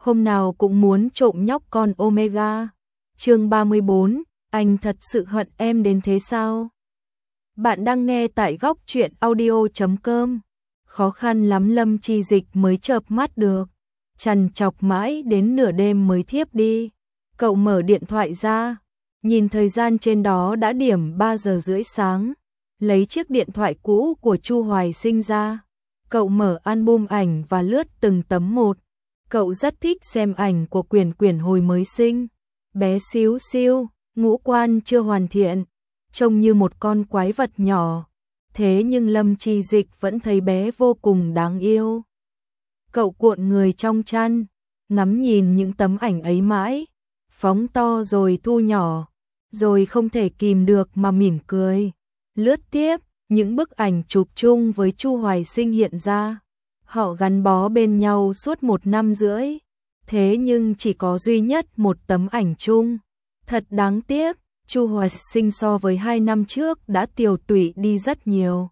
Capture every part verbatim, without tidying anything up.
hôm nào cũng muốn trộm nhóc con Omega. Chương ba mươi bốn, anh thật sự hận em đến thế sao? Bạn đang nghe tại góc truyện audio chấm com. Khó khăn lắm Lâm Chi Dịch mới chợp mắt được, trằn trọc mãi đến nửa đêm mới thiếp đi. Cậu mở điện thoại ra, nhìn thời gian trên đó đã điểm ba giờ rưỡi sáng, lấy chiếc điện thoại cũ của Chu Hoài Sinh ra. Cậu mở album ảnh và lướt từng tấm một. Cậu rất thích xem ảnh của Quyển Quyển hồi mới sinh, bé xíu xiu, ngũ quan chưa hoàn thiện, trông như một con quái vật nhỏ. Thế nhưng Lâm Chi Dịch vẫn thấy bé vô cùng đáng yêu. Cậu cuộn người trong chăn, ngắm nhìn những tấm ảnh ấy mãi, phóng to rồi thu nhỏ, rồi không thể kìm được mà mỉm cười. Lướt tiếp, những bức ảnh chụp chung với Chu Hoài Sinh hiện ra. Họ gắn bó bên nhau suốt một năm rưỡi, thế nhưng chỉ có duy nhất một tấm ảnh chung. Thật đáng tiếc, Chu Hoài Sinh so với hai năm trước đã tiều tụy đi rất nhiều.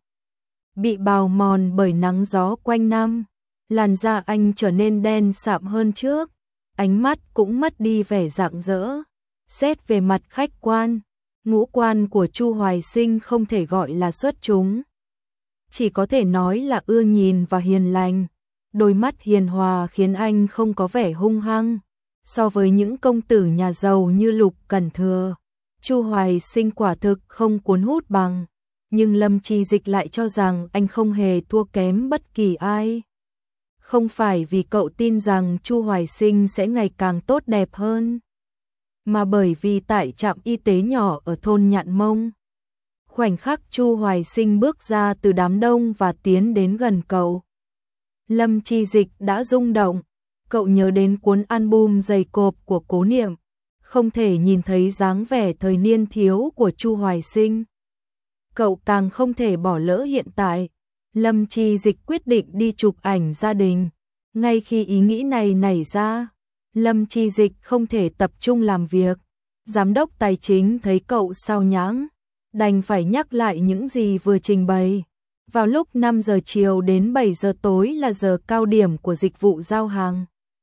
Bị bào mòn bởi nắng gió quanh năm, làn da anh trở nên đen sạm hơn trước, ánh mắt cũng mất đi vẻ rạng rỡ. Xét về mặt khách quan, ngũ quan của Chu Hoài Sinh không thể gọi là xuất chúng, chỉ có thể nói là ưa nhìn và hiền lành. Đôi mắt hiền hòa khiến anh không có vẻ hung hăng. So với những công tử nhà giàu như Lục Cẩn Thừa, Chu Hoài Sinh quả thực không cuốn hút bằng, nhưng Lâm Chi Dịch lại cho rằng anh không hề thua kém bất kỳ ai. Không phải vì cậu tin rằng Chu Hoài Sinh sẽ ngày càng tốt đẹp hơn, mà bởi vì tại trạm y tế nhỏ ở thôn Nhạn Mông, khoảnh khắc Chu Hoài Sinh bước ra từ đám đông và tiến đến gần cậu, Lâm Chi Dịch đã rung động. Cậu nhớ đến cuốn album dày cộp của Cố Niệm, không thể nhìn thấy dáng vẻ thời niên thiếu của Chu Hoài Sinh. Cậu càng không thể bỏ lỡ hiện tại. Lâm Chi Dịch quyết định đi chụp ảnh gia đình. Ngay khi ý nghĩ này nảy ra, Lâm Chi Dịch không thể tập trung làm việc. Giám đốc tài chính thấy cậu sao nhãng, đành phải nhắc lại những gì vừa trình bày. Vào lúc năm giờ chiều đến bảy giờ tối là giờ cao điểm của dịch vụ giao hàng.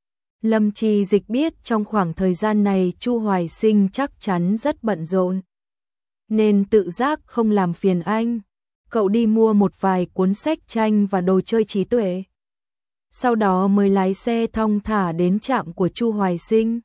Lâm Chi Dịch biết trong khoảng thời gian này Chu Hoài Sinh chắc chắn rất bận rộn, nên tự giác không làm phiền anh. Cậu đi mua một vài cuốn sách tranh và đồ chơi trí tuệ, sau đó mới lái xe thong thả đến trạm của Chu Hoài Sinh.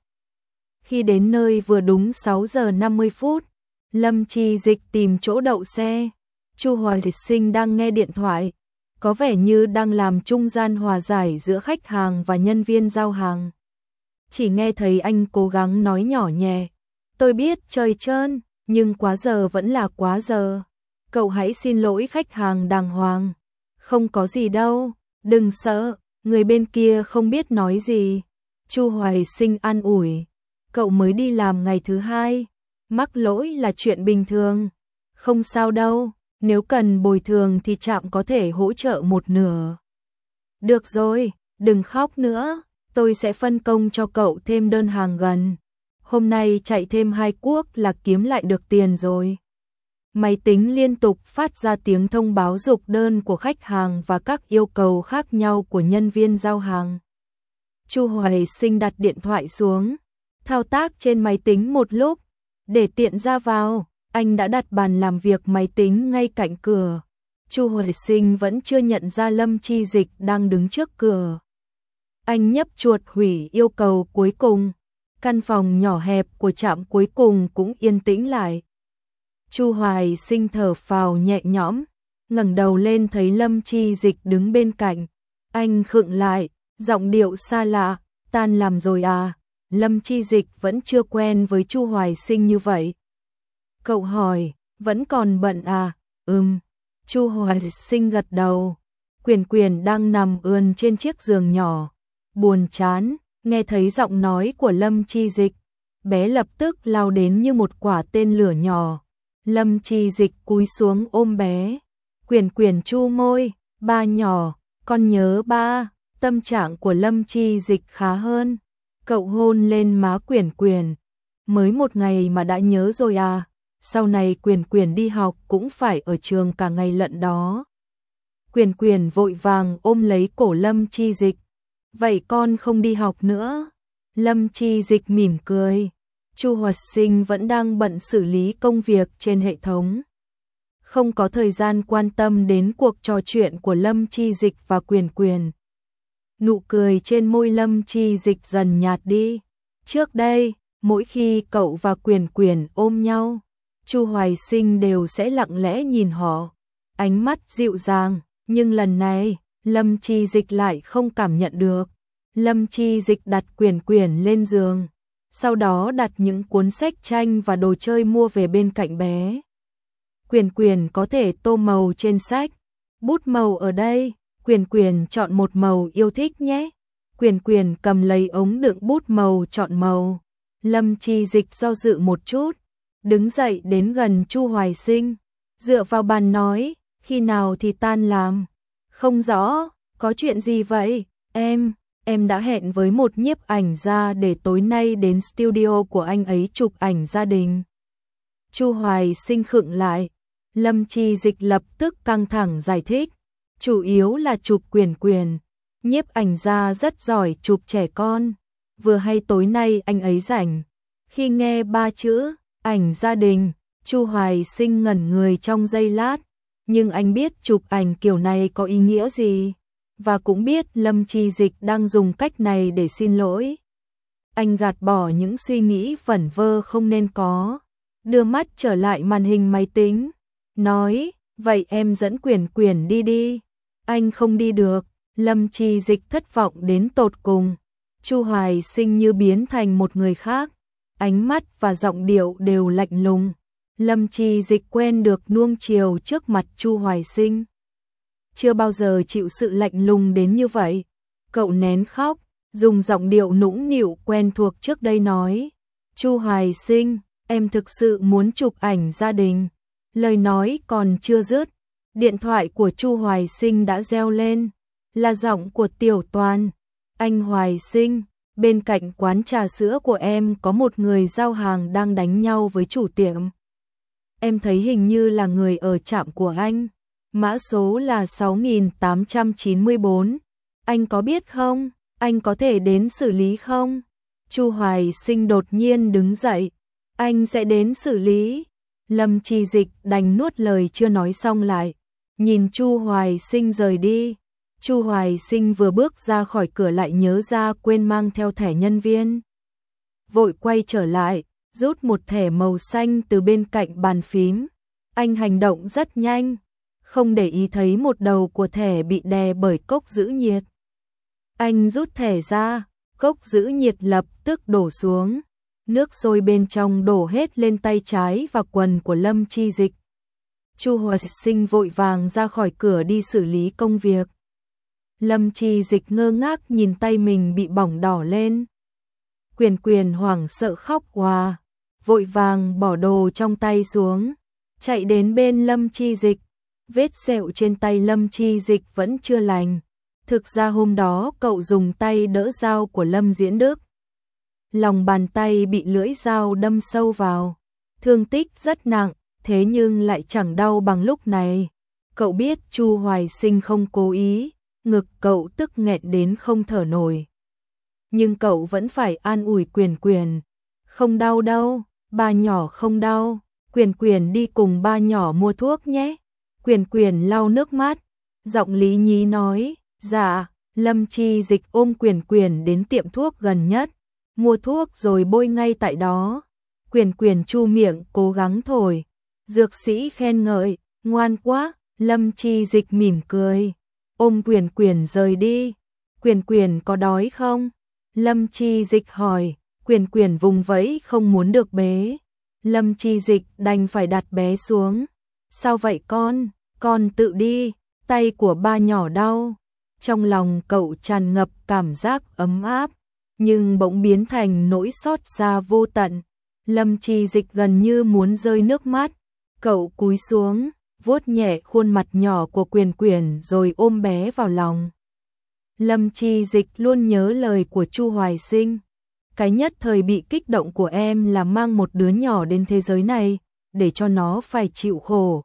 Khi đến nơi vừa đúng sáu giờ năm mươi phút, Lâm Chi Dịch tìm chỗ đậu xe. Chu Hoài Sinh đang nghe điện thoại, có vẻ như đang làm trung gian hòa giải giữa khách hàng và nhân viên giao hàng. Chỉ nghe thấy anh cố gắng nói nhỏ nhẹ, tôi biết trời trơn, nhưng quá giờ vẫn là quá giờ. Cậu hãy xin lỗi khách hàng đàng hoàng. Không có gì đâu, đừng sợ, người bên kia không biết nói gì. Chu Hoài Sinh an ủi, cậu mới đi làm ngày thứ hai, mắc lỗi là chuyện bình thường. Không sao đâu, nếu cần bồi thường thì trạm có thể hỗ trợ một nửa. Được rồi, đừng khóc nữa, tôi sẽ phân công cho cậu thêm đơn hàng gần. Hôm nay chạy thêm hai cuốc là kiếm lại được tiền rồi. Máy tính liên tục phát ra tiếng thông báo dục đơn của khách hàng và các yêu cầu khác nhau của nhân viên giao hàng. Chu Hoài Sinh đặt điện thoại xuống, thao tác trên máy tính một lúc, để tiện ra vào. Anh đã đặt bàn làm việc máy tính ngay cạnh cửa. Chu Hoài Sinh vẫn chưa nhận ra Lâm Chi Dịch đang đứng trước cửa. Anh nhấp chuột hủy yêu cầu cuối cùng. Căn phòng nhỏ hẹp của trạm cuối cùng cũng yên tĩnh lại. Chu Hoài Sinh thở phào nhẹ nhõm, ngẩng đầu lên thấy Lâm Chi Dịch đứng bên cạnh. Anh khựng lại, giọng điệu xa lạ, tan làm rồi à? Lâm Chi Dịch vẫn chưa quen với Chu Hoài Sinh như vậy. Cậu hỏi, vẫn còn bận à? Ừm. Chu Hoài Sinh gật đầu. Quyển Quyển đang nằm ườn trên chiếc giường nhỏ, buồn chán, nghe thấy giọng nói của Lâm Chi Dịch, bé lập tức lao đến như một quả tên lửa nhỏ. Lâm Chi Dịch cúi xuống ôm bé. Quyển Quyển chu môi, ba nhỏ, con nhớ ba. Tâm trạng của Lâm Chi Dịch khá hơn. Cậu hôn lên má Quyển Quyển. Mới một ngày mà đã nhớ rồi à? Sau này Quyển Quyển đi học cũng phải ở trường cả ngày lận đó. Quyển Quyển vội vàng ôm lấy cổ Lâm Chi Dịch. Vậy con không đi học nữa, Lâm Chi Dịch mỉm cười. Chu Hoạt Sinh vẫn đang bận xử lý công việc trên hệ thống. Không có thời gian quan tâm đến cuộc trò chuyện của Lâm Chi Dịch và Quyền Quyền. Nụ cười trên môi Lâm Chi Dịch dần nhạt đi. Trước đây, mỗi khi cậu và Quyền Quyền ôm nhau, Chu Hoài Sinh đều sẽ lặng lẽ nhìn họ, ánh mắt dịu dàng, nhưng lần này, Lâm Chi Dịch lại không cảm nhận được. Lâm Chi Dịch đặt Quyền Quyền lên giường, sau đó đặt những cuốn sách tranh và đồ chơi mua về bên cạnh bé. Quyền Quyền có thể tô màu trên sách. Bút màu ở đây, Quyền Quyền chọn một màu yêu thích nhé. Quyền Quyền cầm lấy ống đựng bút màu chọn màu. Lâm Chi Dịch do dự một chút, đứng dậy đến gần Chu Hoài Sinh, dựa vào bàn nói, khi nào thì tan làm? Không rõ, có chuyện gì vậy? Em, em đã hẹn với một nhiếp ảnh gia để tối nay đến studio của anh ấy chụp ảnh gia đình. Chu Hoài Sinh khựng lại. Lâm Chi Dịch lập tức căng thẳng giải thích, chủ yếu là chụp Quyền Quyền. Nhiếp ảnh gia rất giỏi chụp trẻ con, vừa hay tối nay anh ấy rảnh. Khi nghe ba chữ ảnh gia đình, Chu Hoài Sinh ngẩn người trong giây lát, nhưng anh biết chụp ảnh kiểu này có ý nghĩa gì, và cũng biết Lâm Chi Dịch đang dùng cách này để xin lỗi. Anh gạt bỏ những suy nghĩ vẩn vơ không nên có, đưa mắt trở lại màn hình máy tính, nói, vậy em dẫn Quyền Quyền đi đi. Anh không đi được. Lâm Chi Dịch thất vọng đến tột cùng. Chu Hoài Sinh như biến thành một người khác, ánh mắt và giọng điệu đều lạnh lùng. Lâm Chi Dịch quen được nuông chiều trước mặt Chu Hoài Sinh, chưa bao giờ chịu sự lạnh lùng đến như vậy. Cậu nén khóc, dùng giọng điệu nũng nịu quen thuộc trước đây nói, Chu Hoài Sinh, em thực sự muốn chụp ảnh gia đình. Lời nói còn chưa dứt, điện thoại của Chu Hoài Sinh đã reo lên, là giọng của Tiểu Toàn. Anh Hoài Sinh, bên cạnh quán trà sữa của em có một người giao hàng đang đánh nhau với chủ tiệm. Em thấy hình như là người ở trạm của anh, mã số là sáu nghìn tám trăm chín mươi bốn. Anh có biết không? Anh có thể đến xử lý không? Chu Hoài Sinh đột nhiên đứng dậy, anh sẽ đến xử lý. Lâm Chi Dịch đành nuốt lời chưa nói xong lại, nhìn Chu Hoài Sinh rời đi. Chu Hoài Sinh vừa bước ra khỏi cửa lại nhớ ra quên mang theo thẻ nhân viên. Vội quay trở lại, rút một thẻ màu xanh từ bên cạnh bàn phím. Anh hành động rất nhanh, không để ý thấy một đầu của thẻ bị đè bởi cốc giữ nhiệt. Anh rút thẻ ra, cốc giữ nhiệt lập tức đổ xuống. Nước sôi bên trong đổ hết lên tay trái và quần của Lâm Chi Dịch. Chu Hoài Sinh vội vàng ra khỏi cửa đi xử lý công việc. Lâm Chi Dịch ngơ ngác nhìn tay mình bị bỏng đỏ lên. Quyền Quyền hoảng sợ khóc òa, vội vàng bỏ đồ trong tay xuống, chạy đến bên Lâm Chi Dịch. Vết sẹo trên tay Lâm Chi Dịch vẫn chưa lành. Thực ra hôm đó cậu dùng tay đỡ dao của Lâm Diễn Đức. Lòng bàn tay bị lưỡi dao đâm sâu vào, thương tích rất nặng, thế nhưng lại chẳng đau bằng lúc này. Cậu biết Chu Hoài Sinh không cố ý, ngực cậu tức nghẹn đến không thở nổi. Nhưng cậu vẫn phải an ủi Quyền Quyền. Không đau đâu, ba nhỏ không đau. Quyền Quyền đi cùng ba nhỏ mua thuốc nhé. Quyền Quyền lau nước mắt, giọng lý nhí nói, dạ. Lâm Chi Dịch ôm Quyền Quyền đến tiệm thuốc gần nhất, mua thuốc rồi bôi ngay tại đó. Quyền Quyền chu miệng cố gắng thổi. Dược sĩ khen ngợi, ngoan quá. Lâm Chi Dịch mỉm cười, ôm Quyền Quyền rời đi. Quyền Quyền có đói không? Lâm Chi Dịch hỏi. Quyền Quyền vùng vẫy không muốn được bế. Lâm Chi Dịch đành phải đặt bé xuống. Sao vậy con? Con tự đi. Tay của ba nhỏ đau. Trong lòng cậu tràn ngập cảm giác ấm áp, nhưng bỗng biến thành nỗi xót xa vô tận. Lâm Chi Dịch gần như muốn rơi nước mắt. Cậu cúi xuống, vuốt nhẹ khuôn mặt nhỏ của Quyền Quyền rồi ôm bé vào lòng. Lâm Chi Dịch luôn nhớ lời của Chu Hoài Sinh. Cái nhất thời bị kích động của em là mang một đứa nhỏ đến thế giới này, để cho nó phải chịu khổ.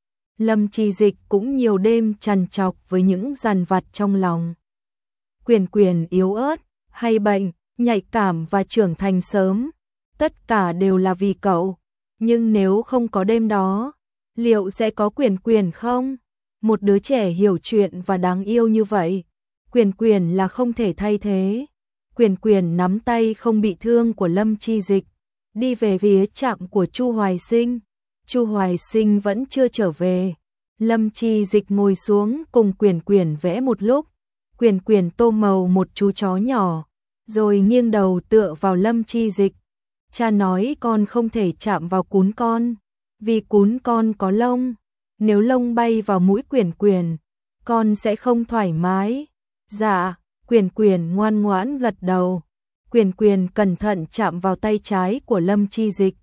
Lâm Chi Dịch cũng nhiều đêm trằn trọc với những dằn vặt trong lòng. Quyền Quyền yếu ớt, hay bệnh, nhạy cảm và trưởng thành sớm. Tất cả đều là vì cậu. Nhưng nếu không có đêm đó, liệu sẽ có Quyền Quyền không? Một đứa trẻ hiểu chuyện và đáng yêu như vậy, Quyền Quyền là không thể thay thế. Quyền Quyền nắm tay không bị thương của Lâm Chi Dịch, đi về phía trạm của Chu Hoài Sinh. Chu Hoài Sinh vẫn chưa trở về. Lâm Chi Dịch ngồi xuống cùng Quyền Quyền vẽ một lúc. Quyền Quyền tô màu một chú chó nhỏ, rồi nghiêng đầu tựa vào Lâm Chi Dịch. Cha nói con không thể chạm vào cún con, vì cún con có lông. Nếu lông bay vào mũi Quyền Quyền, con sẽ không thoải mái. Dạ, Quyền Quyền ngoan ngoãn gật đầu. Quyền Quyền cẩn thận chạm vào tay trái của Lâm Chi Dịch,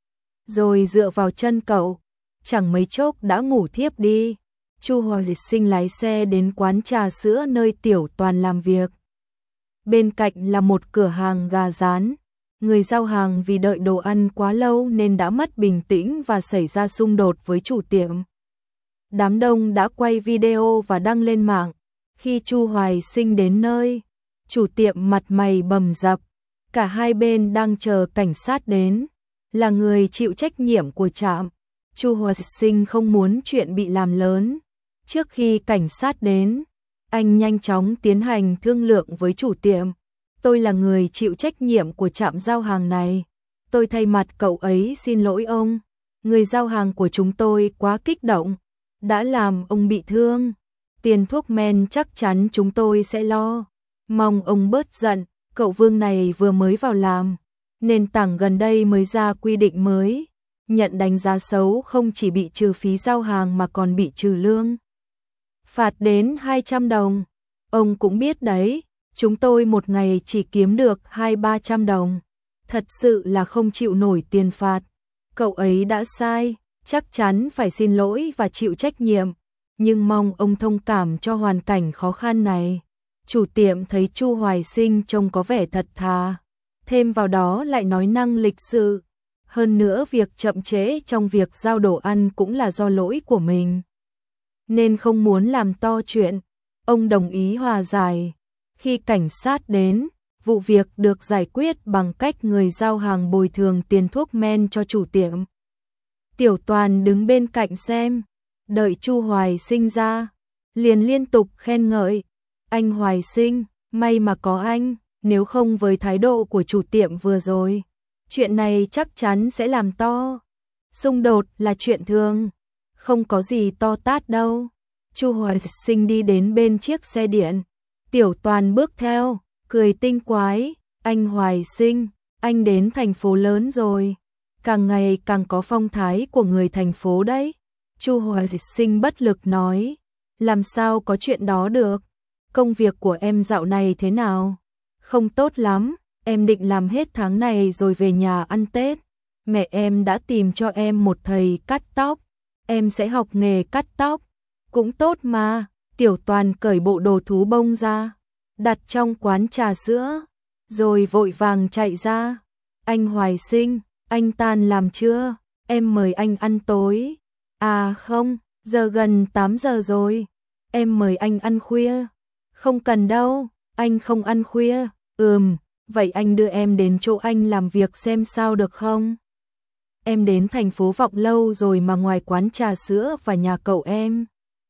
rồi dựa vào chân cậu, chẳng mấy chốc đã ngủ thiếp đi. Chu Hoài Sinh lái xe đến quán trà sữa nơi Tiểu Toàn làm việc. Bên cạnh là một cửa hàng gà rán. Người giao hàng vì đợi đồ ăn quá lâu nên đã mất bình tĩnh và xảy ra xung đột với chủ tiệm. Đám đông đã quay video và đăng lên mạng. Khi Chu Hoài Sinh đến nơi, chủ tiệm mặt mày bầm dập. Cả hai bên đang chờ cảnh sát đến. Là người chịu trách nhiệm của trạm, Chu Hoài Sinh không muốn chuyện bị làm lớn. Trước khi cảnh sát đến, anh nhanh chóng tiến hành thương lượng với chủ tiệm. Tôi là người chịu trách nhiệm của trạm giao hàng này. Tôi thay mặt cậu ấy xin lỗi ông. Người giao hàng của chúng tôi quá kích động, đã làm ông bị thương. Tiền thuốc men chắc chắn chúng tôi sẽ lo. Mong ông bớt giận, cậu Vương này vừa mới vào làm. Nền tảng gần đây mới ra quy định mới. Nhận đánh giá xấu không chỉ bị trừ phí giao hàng mà còn bị trừ lương. Phạt đến hai trăm đồng. Ông cũng biết đấy, chúng tôi một ngày chỉ kiếm được hai ba trăm đồng. Thật sự là không chịu nổi tiền phạt. Cậu ấy đã sai, chắc chắn phải xin lỗi và chịu trách nhiệm. Nhưng mong ông thông cảm cho hoàn cảnh khó khăn này. Chủ tiệm thấy Chu Hoài Sinh trông có vẻ thật thà. Thêm vào đó lại nói năng lịch sự. Hơn nữa việc chậm trễ trong việc giao đồ ăn cũng là do lỗi của mình, nên không muốn làm to chuyện. Ông đồng ý hòa giải. Khi cảnh sát đến, vụ việc được giải quyết bằng cách người giao hàng bồi thường tiền thuốc men cho chủ tiệm. Tiểu Toàn đứng bên cạnh xem, đợi Chu Hoài Sinh ra, liền liên tục khen ngợi. Anh Hoài Sinh, may mà có anh, nếu không với thái độ của chủ tiệm vừa rồi, chuyện này chắc chắn sẽ làm to. Xung đột là chuyện thường, không có gì to tát đâu. Chu Hoài Sinh đi đến bên chiếc xe điện. Tiểu Toàn bước theo, cười tinh quái. Anh Hoài Sinh, anh đến thành phố lớn rồi, càng ngày càng có phong thái của người thành phố đấy. Chu Hoài Sinh bất lực nói, làm sao có chuyện đó được. Công việc của em dạo này thế nào? Không tốt lắm, em định làm hết tháng này rồi về nhà ăn Tết. Mẹ em đã tìm cho em một thầy cắt tóc, em sẽ học nghề cắt tóc. Cũng tốt mà. Tiểu Toàn cởi bộ đồ thú bông ra, đặt trong quán trà sữa, rồi vội vàng chạy ra. Anh Hoài Sinh, anh tan làm chưa? Em mời anh ăn tối. À không, giờ gần tám giờ rồi, em mời anh ăn khuya. Không cần đâu, anh không ăn khuya. Ừm, vậy anh đưa em đến chỗ anh làm việc xem sao được không? Em đến thành phố Vọng lâu rồi mà ngoài quán trà sữa và nhà cậu em,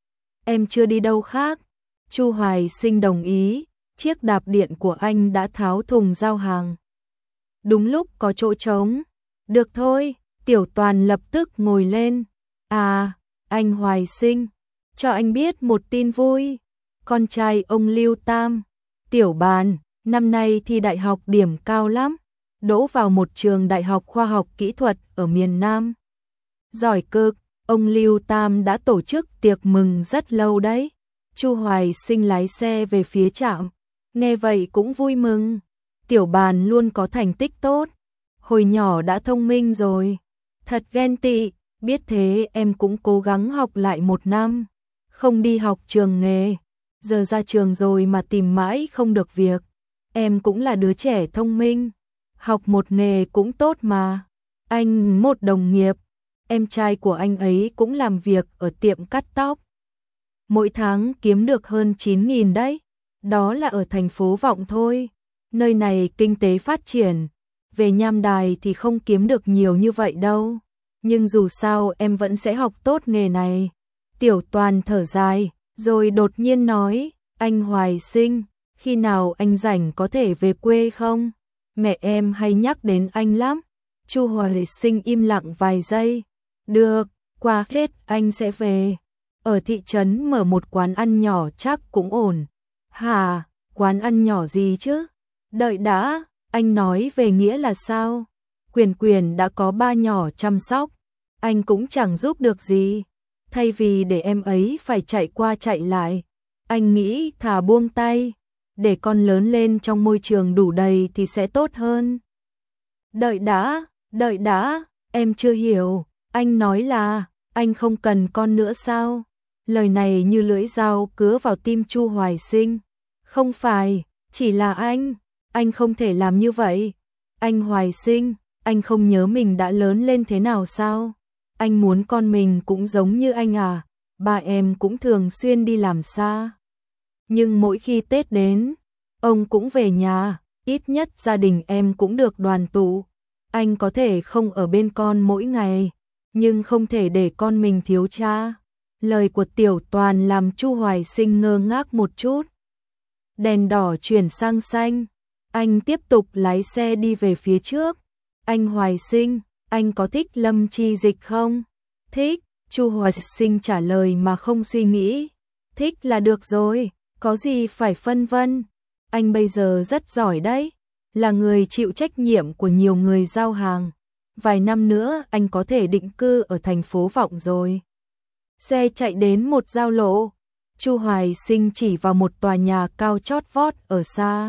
em chưa đi đâu khác. Chu Hoài Sinh đồng ý, chiếc đạp điện của anh đã tháo thùng giao hàng. Đúng lúc có chỗ trống. Được thôi, Tiểu Toàn lập tức ngồi lên. À, anh Hoài Sinh, cho anh biết một tin vui. Con trai ông Lưu Tam, Tiểu Bàn, năm nay thi đại học điểm cao lắm, đỗ vào một trường đại học khoa học kỹ thuật ở miền Nam. Giỏi cực, ông Lưu Tam đã tổ chức tiệc mừng rất lâu đấy. Chu Hoài Sinh lái xe về phía trạm, nghe vậy cũng vui mừng. Tiểu Bàn luôn có thành tích tốt, hồi nhỏ đã thông minh rồi. Thật ghen tị, biết thế em cũng cố gắng học lại một năm, không đi học trường nghề. Giờ ra trường rồi mà tìm mãi không được việc. Em cũng là đứa trẻ thông minh, học một nghề cũng tốt mà. Anh một đồng nghiệp, em trai của anh ấy cũng làm việc ở tiệm cắt tóc. Mỗi tháng kiếm được hơn chín nghìn đấy, đó là ở thành phố Vọng thôi. nơi này kinh tế phát triển, về Nham Đài thì không kiếm được nhiều như vậy đâu, nhưng dù sao em vẫn sẽ học tốt nghề này. Tiểu Toàn thở dài, rồi đột nhiên nói, anh Hoài Sinh, khi nào anh rảnh có thể về quê không? Mẹ em hay nhắc đến anh lắm. Chu Hoài Sinh im lặng vài giây. Được, qua Tết anh sẽ về. Ở thị trấn mở một quán ăn nhỏ chắc cũng ổn. Hả, quán ăn nhỏ gì chứ? Đợi đã, anh nói về Nghĩa là sao? Quyền Quyền đã có ba nhỏ chăm sóc, anh cũng chẳng giúp được gì. Thay vì để em ấy phải chạy qua chạy lại, anh nghĩ thà buông tay, để con lớn lên trong môi trường đủ đầy thì sẽ tốt hơn. Đợi đã, đợi đã, em chưa hiểu, anh nói là anh không cần con nữa sao? Lời này như lưỡi dao cứa vào tim Chu Hoài Sinh. Không phải, chỉ là anh, anh không thể làm như vậy. Anh Hoài Sinh, anh không nhớ mình đã lớn lên thế nào sao? Anh muốn con mình cũng giống như anh à? Ba em cũng thường xuyên đi làm xa, nhưng mỗi khi Tết đến, ông cũng về nhà, ít nhất gia đình em cũng được đoàn tụ. Anh có thể không ở bên con mỗi ngày, nhưng không thể để con mình thiếu cha. Lời của Tiểu Toàn làm Chu Hoài Sinh ngơ ngác một chút. Đèn đỏ chuyển sang xanh, anh tiếp tục lái xe đi về phía trước. Anh Hoài Sinh, anh có thích Lâm Chi Dịch không? Thích, Chu Hoài Sinh trả lời mà không suy nghĩ. Thích là được rồi, có gì phải phân vân. Anh bây giờ rất giỏi đấy, là người chịu trách nhiệm của nhiều người giao hàng. Vài năm nữa anh có thể định cư ở thành phố Vọng rồi. Xe chạy đến một giao lộ, Chu Hoài Sinh chỉ vào một tòa nhà cao chót vót ở xa.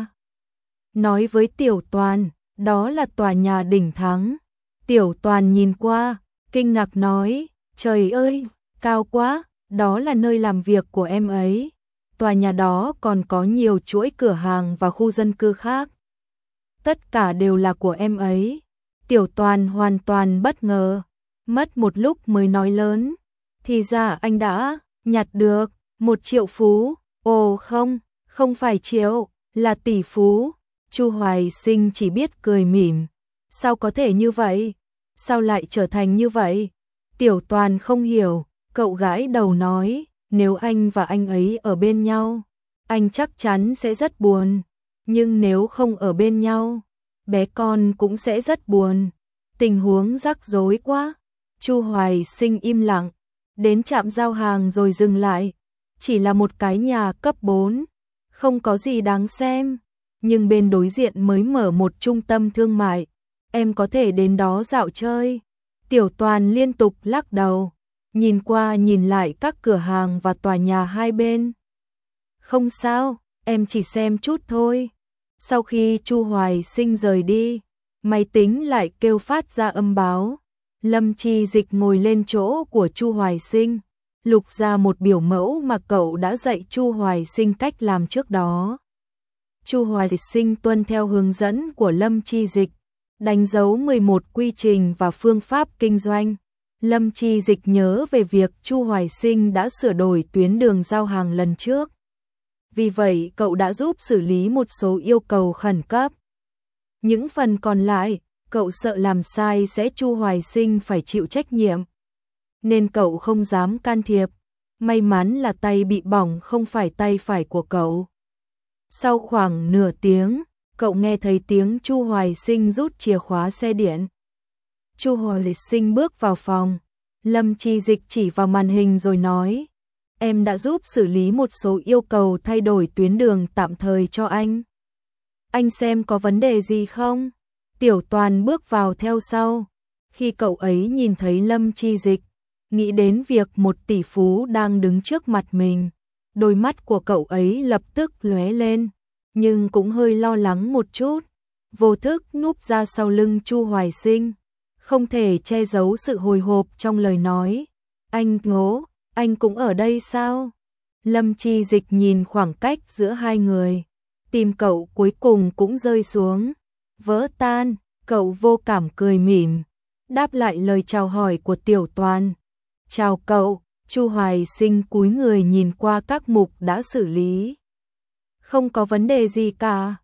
Nói với Tiểu Toàn, đó là tòa nhà Đỉnh Thắng. Tiểu Toàn nhìn qua, kinh ngạc nói, trời ơi, cao quá, đó là nơi làm việc của em ấy. Tòa nhà đó còn có nhiều chuỗi cửa hàng và khu dân cư khác. Tất cả đều là của em ấy. Tiểu Toàn hoàn toàn bất ngờ, mất một lúc mới nói lớn. Thì ra anh đã nhặt được một triệu phú. Ồ không, không phải triệu, là tỷ phú. Chu Hoài Sinh chỉ biết cười mỉm. Sao có thể như vậy? Sao lại trở thành như vậy? Tiểu Toàn không hiểu, cậu gãi đầu nói, nếu anh và anh ấy ở bên nhau, anh chắc chắn sẽ rất buồn. Nhưng nếu không ở bên nhau, bé con cũng sẽ rất buồn. Tình huống rắc rối quá. Chu Hoài Sinh im lặng, đến trạm giao hàng rồi dừng lại. Chỉ là một cái nhà cấp bốn, không có gì đáng xem. Nhưng bên đối diện mới mở một trung tâm thương mại, em có thể đến đó dạo chơi. Tiểu Toàn liên tục lắc đầu, nhìn qua nhìn lại các cửa hàng và tòa nhà hai bên. Không sao, em chỉ xem chút thôi. Sau khi Chu Hoài Sinh rời đi, máy tính lại kêu phát ra âm báo. Lâm Chi Dịch ngồi lên chỗ của Chu Hoài Sinh, lục ra một biểu mẫu mà cậu đã dạy Chu Hoài Sinh cách làm trước đó. Chu Hoài Sinh tuân theo hướng dẫn của Lâm Chi Dịch, đánh dấu mười một quy trình và phương pháp kinh doanh. Lâm Chi Dịch nhớ về việc Chu Hoài Sinh đã sửa đổi tuyến đường giao hàng lần trước. Vì vậy cậu đã giúp xử lý một số yêu cầu khẩn cấp. Những phần còn lại, cậu sợ làm sai sẽ Chu Hoài Sinh phải chịu trách nhiệm, nên cậu không dám can thiệp. May mắn là tay bị bỏng không phải tay phải của cậu. Sau khoảng nửa tiếng, cậu nghe thấy tiếng Chu Hoài Sinh rút chìa khóa xe điện. Chu Hoài Sinh bước vào phòng, Lâm Chi Dịch chỉ vào màn hình rồi nói, em đã giúp xử lý một số yêu cầu thay đổi tuyến đường tạm thời cho anh. Anh xem có vấn đề gì không? Tiểu Toàn bước vào theo sau. Khi cậu ấy nhìn thấy Lâm Chi Dịch, nghĩ đến việc một tỷ phú đang đứng trước mặt mình, đôi mắt của cậu ấy lập tức lóe lên, nhưng cũng hơi lo lắng một chút. Vô thức núp ra sau lưng Chu Hoài Sinh, không thể che giấu sự hồi hộp trong lời nói. Anh Ngố, anh cũng ở đây sao? Lâm Chi Dịch nhìn khoảng cách giữa hai người, tim cậu cuối cùng cũng rơi xuống, vỡ tan. Cậu vô cảm cười mỉm, đáp lại lời chào hỏi của Tiểu Toàn. Chào cậu. Chu Hoài Sinh cúi người nhìn qua các mục đã xử lý. Không có vấn đề gì cả.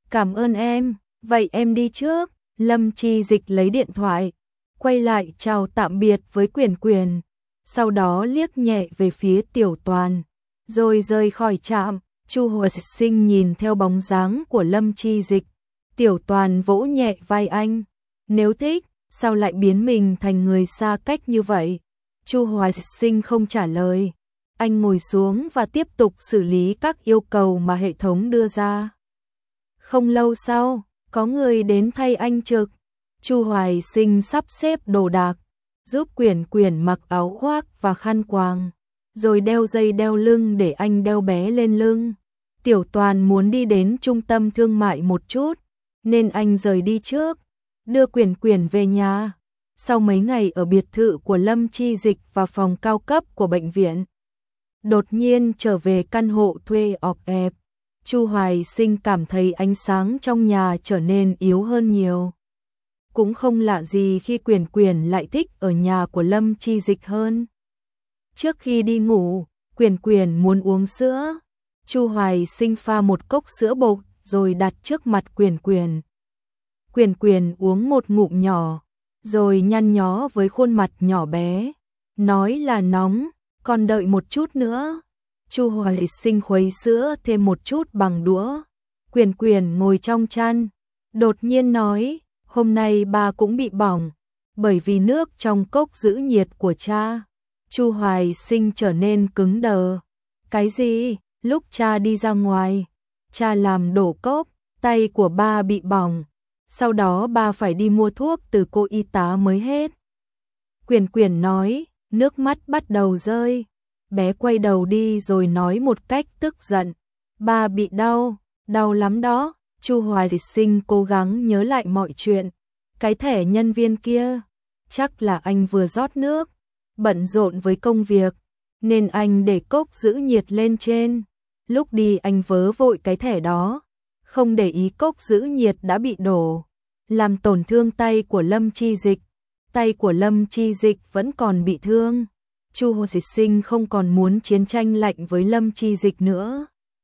Cảm ơn em, vậy em đi trước. Lâm Chi Dịch lấy điện thoại, quay lại chào tạm biệt với Quyền Quyền, sau đó liếc nhẹ về phía Tiểu Toàn, rồi rời khỏi trạm. Chu Hoài Sinh nhìn theo bóng dáng của Lâm Chi Dịch, Tiểu Toàn vỗ nhẹ vai anh, nếu thích, sao lại biến mình thành người xa cách như vậy? Chu Hoài Sinh không trả lời, anh ngồi xuống và tiếp tục xử lý các yêu cầu mà hệ thống đưa ra. Không lâu sau, có người đến thay anh trực. Chu Hoài Sinh sắp xếp đồ đạc, giúp Quyền Quyền mặc áo khoác và khăn quàng, rồi đeo dây đeo lưng để anh đeo bé lên lưng. Tiểu Toàn muốn đi đến trung tâm thương mại một chút, nên anh rời đi trước, đưa Quyền Quyền về nhà. Sau mấy ngày ở biệt thự của Lâm Chi Dịch và phòng cao cấp của bệnh viện, đột nhiên trở về căn hộ thuê ọp ẹp, Chu Hoài Sinh cảm thấy ánh sáng trong nhà trở nên yếu hơn nhiều. Cũng không lạ gì khi Quyền Quyền lại thích ở nhà của Lâm Chi Dịch hơn. Trước khi đi ngủ, Quyền Quyền muốn uống sữa. Chu Hoài Sinh pha một cốc sữa bột rồi đặt trước mặt Quyền Quyền. Quyền Quyền uống một ngụm nhỏ, rồi nhăn nhó với khuôn mặt nhỏ bé, nói là nóng, còn đợi một chút nữa. Chu Hoài Sinh khuấy sữa thêm một chút bằng đũa. Quyền Quyền ngồi trong chăn, đột nhiên nói, hôm nay ba cũng bị bỏng, bởi vì nước trong cốc giữ nhiệt của cha. Chu Hoài Sinh trở nên cứng đờ. Cái gì? Lúc cha đi ra ngoài, cha làm đổ cốc, tay của ba bị bỏng. Sau đó ba phải đi mua thuốc từ cô y tá mới hết. Quyền Quyền nói, nước mắt bắt đầu rơi. Bé quay đầu đi rồi nói một cách tức giận, ba bị đau, đau lắm đó. Chu Hoài Sinh cố gắng nhớ lại mọi chuyện. Cái thẻ nhân viên kia, chắc là anh vừa rót nước, bận rộn với công việc, nên anh để cốc giữ nhiệt lên trên. Lúc đi anh vớ vội cái thẻ đó, không để ý cốc giữ nhiệt đã bị đổ, làm tổn thương tay của Lâm Chi Dịch. Tay của Lâm Chi Dịch vẫn còn bị thương. Chu Hoài Sinh không còn muốn chiến tranh lạnh với Lâm Chi Dịch nữa.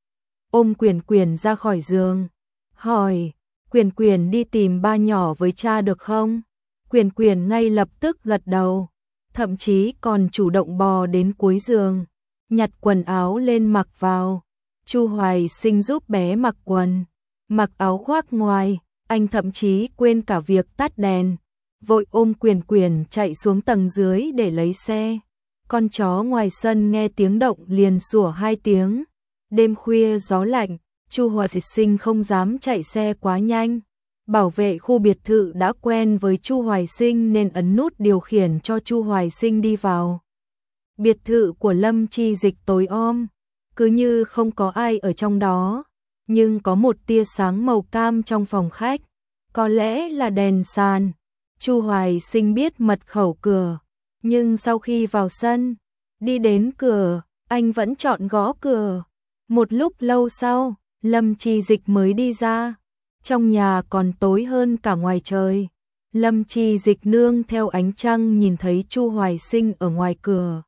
Ôm Quyền Quyền ra khỏi giường, hỏi, Quyền Quyền đi tìm ba nhỏ với cha được không? Quyền Quyền ngay lập tức gật đầu, thậm chí còn chủ động bò đến cuối giường, nhặt quần áo lên mặc vào. Chu Hoài Sinh giúp bé mặc quần, mặc áo khoác ngoài, anh thậm chí quên cả việc tắt đèn, vội ôm Quyền Quyền chạy xuống tầng dưới để lấy xe. Con chó ngoài sân nghe tiếng động liền sủa hai tiếng. Đêm khuya gió lạnh, Chu Hoài Sinh không dám chạy xe quá nhanh. Bảo vệ khu biệt thự đã quen với Chu Hoài Sinh nên ấn nút điều khiển cho Chu Hoài Sinh đi vào. Biệt thự của Lâm Chi Dịch tối om, cứ như không có ai ở trong đó, nhưng có một tia sáng màu cam trong phòng khách, có lẽ là đèn sàn. Chu Hoài Sinh biết mật khẩu cửa, nhưng sau khi vào sân, đi đến cửa, anh vẫn chọn gõ cửa. Một lúc lâu sau, Lâm Chi Dịch mới đi ra. Trong nhà còn tối hơn cả ngoài trời. Lâm Chi Dịch nương theo ánh trăng nhìn thấy Chu Hoài Sinh ở ngoài cửa.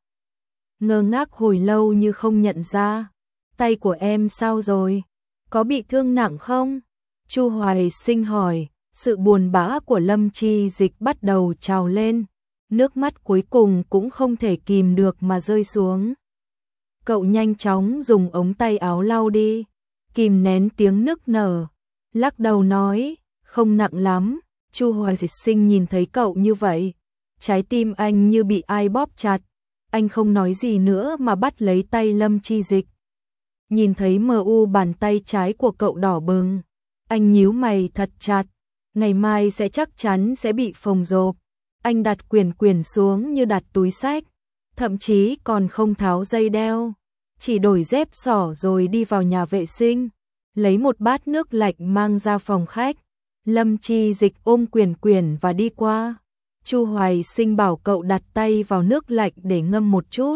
Ngơ ngác hồi lâu như không nhận ra. Tay của em sao rồi? Có bị thương nặng không? Chu Hoài Sinh hỏi. Sự buồn bã của Lâm Chi Dịch bắt đầu trào lên. Nước mắt cuối cùng cũng không thể kìm được mà rơi xuống. Cậu nhanh chóng dùng ống tay áo lau đi, kìm nén tiếng nức nở, lắc đầu nói, không nặng lắm. Chu Hoài Sinh nhìn thấy cậu như vậy, trái tim anh như bị ai bóp chặt. Anh không nói gì nữa mà bắt lấy tay Lâm Chi Dịch. Nhìn thấy mờ u bàn tay trái của cậu đỏ bừng, anh nhíu mày thật chặt, ngày mai sẽ chắc chắn sẽ bị phồng rộp. Anh đặt Quyền Quyền xuống như đặt túi xách, thậm chí còn không tháo dây đeo, chỉ đổi dép xỏ rồi đi vào nhà vệ sinh, lấy một bát nước lạnh mang ra phòng khách. Lâm Chi Dịch ôm Quyền Quyền và đi qua. Chu Hoài Sinh bảo cậu đặt tay vào nước lạnh để ngâm một chút.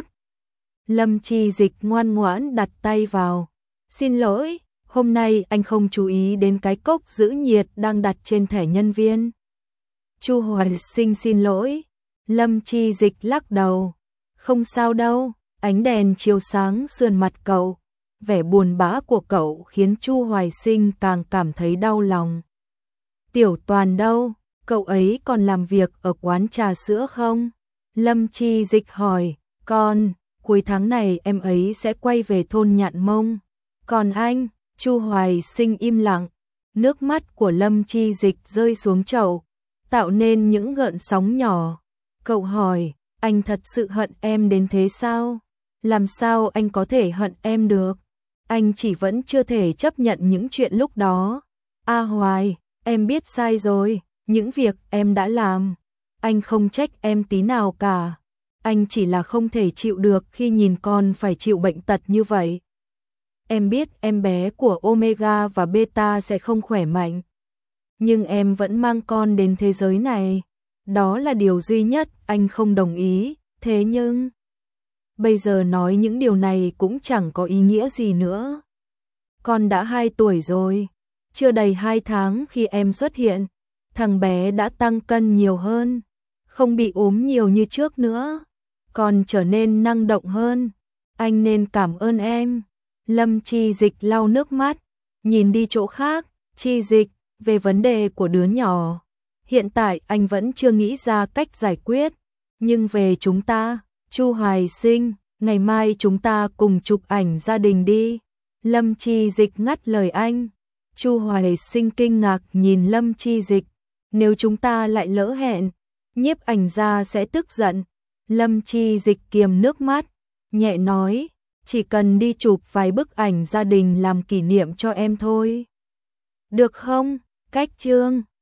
Lâm Chi Dịch ngoan ngoãn đặt tay vào. Xin lỗi, hôm nay anh không chú ý đến cái cốc giữ nhiệt đang đặt trên thẻ nhân viên. Chu Hoài Sinh xin lỗi. Lâm Chi Dịch lắc đầu. Không sao đâu, ánh đèn chiếu sáng sườn mặt cậu, vẻ buồn bã của cậu khiến Chu Hoài Sinh càng cảm thấy đau lòng. Tiểu Toàn đâu? Cậu ấy còn làm việc ở quán trà sữa không? Lâm Chi Dịch hỏi. Con, cuối tháng này em ấy sẽ quay về thôn Nhạn Mông. Còn anh? Chu Hoài Sinh im lặng. Nước mắt của Lâm Chi Dịch rơi xuống chậu, tạo nên những gợn sóng nhỏ. Cậu hỏi, anh thật sự hận em đến thế sao? Làm sao anh có thể hận em được? Anh chỉ vẫn chưa thể chấp nhận những chuyện lúc đó. A Hoài, em biết sai rồi, những việc em đã làm. Anh không trách em tí nào cả. Anh chỉ là không thể chịu được khi nhìn con phải chịu bệnh tật như vậy. Em biết em bé của Omega và Beta sẽ không khỏe mạnh. Nhưng em vẫn mang con đến thế giới này. Đó là điều duy nhất anh không đồng ý. Thế nhưng, bây giờ nói những điều này cũng chẳng có ý nghĩa gì nữa. Con đã hai tuổi rồi. Chưa đầy hai tháng khi em xuất hiện, thằng bé đã tăng cân nhiều hơn. Không bị ốm nhiều như trước nữa. Còn trở nên năng động hơn. Anh nên cảm ơn em. Lâm Chi Dịch lau nước mắt, nhìn đi chỗ khác. Chi Dịch, về vấn đề của đứa nhỏ, hiện tại anh vẫn chưa nghĩ ra cách giải quyết. Nhưng về chúng ta, Chu Hoài Sinh, ngày mai chúng ta cùng chụp ảnh gia đình đi. Lâm Chi Dịch ngắt lời anh. Chu Hoài Sinh kinh ngạc nhìn Lâm Chi Dịch. Nếu chúng ta lại lỡ hẹn, nhiếp ảnh gia sẽ tức giận. Lâm Chi Dịch kiềm nước mắt, nhẹ nói, chỉ cần đi chụp vài bức ảnh gia đình làm kỷ niệm cho em thôi. Được không? Cách chương